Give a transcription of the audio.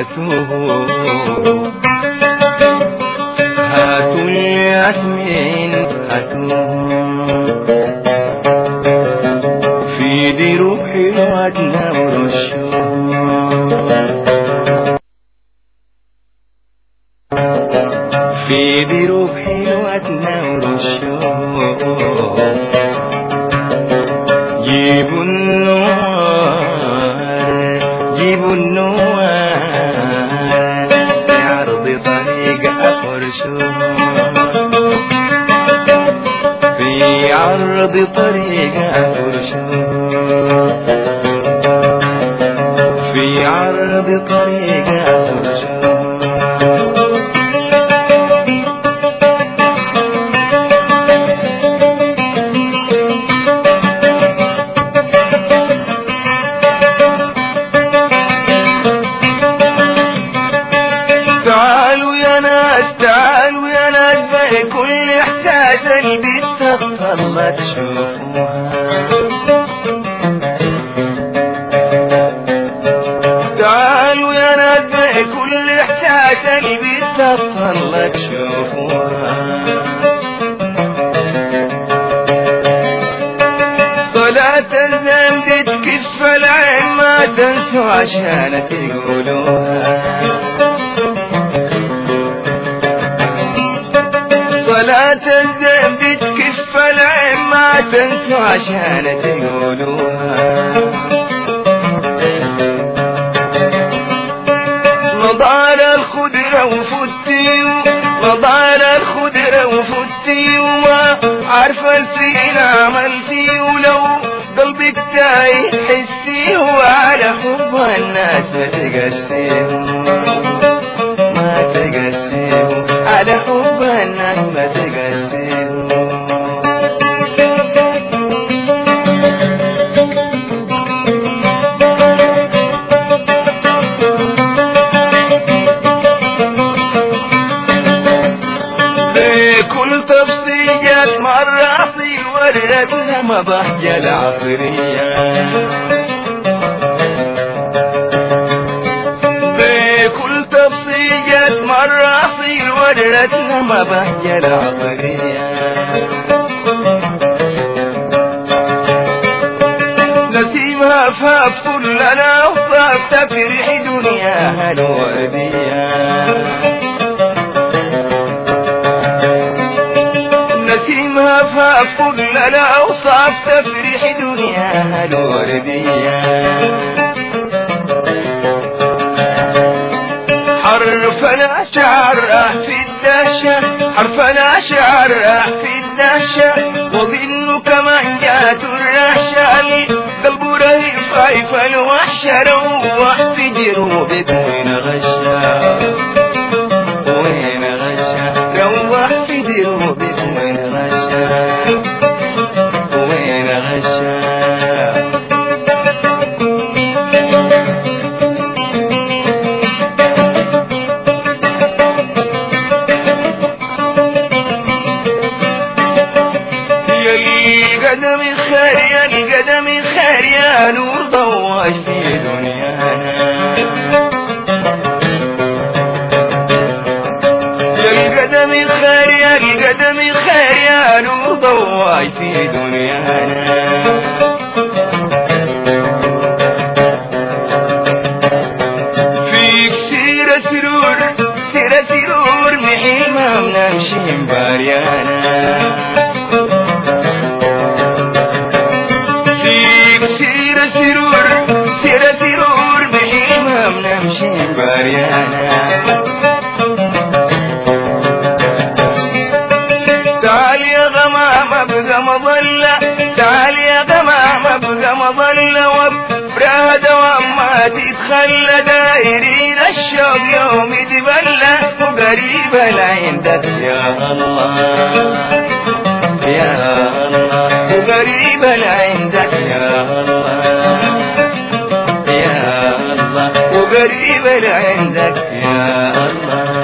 هاتوه هاتوا الياسمين هاتوه في دروب حلوتنا ورشوه في دروب حلوتنا ورشوه جيبوا النوار جيبوا النوار في عرض طريق أفرشوه في عرض طريق أفرشوه في عرض طريق أفرشوه تعالوا يا ناس بكل إحساس البيت الله تشوفوها تعالوا يا ناس بكل إحساس البيت الله تشوفوها صلاة الزين تتكف العين ما تنسوا عشان تقولوها صلاة الزين تتكف العين ما تنسوا عشان تقولوها نضال الخضرة وفتيو نضال الخضرة وفتيو ما عارفة الفين عملتيو لو قلبك تايه حسيه على حب الناس ما تقسيه ما تقسيه على حب الناس ما تقسيه بكل تفصيلات مرة أصيل وردنا مضحية العصرية بكل تفصيلات مرة أصيل وردنا مضحية العصرية نسيمها فاف كلنا وصاف تفرح دنياها الوردية نسيمها فاف كلنا وصاف تفرح دنياها الوردية حرفنا شعر في الدهشة حرفنا شعر في الدهشة وظل كمان جات الرهشة قلب رهيف خايف الوحشة روح في جروبك وين غشة وين غشة روح في جروبك وين غشة وين غشة القدم خير يا القدم خير يا نور ضواج في دنيانا يا القدم خير يا القدم خير يا نور ضواج في دنيانا فيك سيرة سرور سيرة سرور محيل ما بنمشي مباريانا سيرة سرور بحيمة بنمشي باريانا تعال يا غمام ابقى مظلة تعال يا غمام ابقى مظلة وابرها دوام ما تتخلى دايرين الشوق يوم يتبلى وقريبة لعندك يا الله يا الله وقريبة لعندك يا الله وقريبة عندك يا الله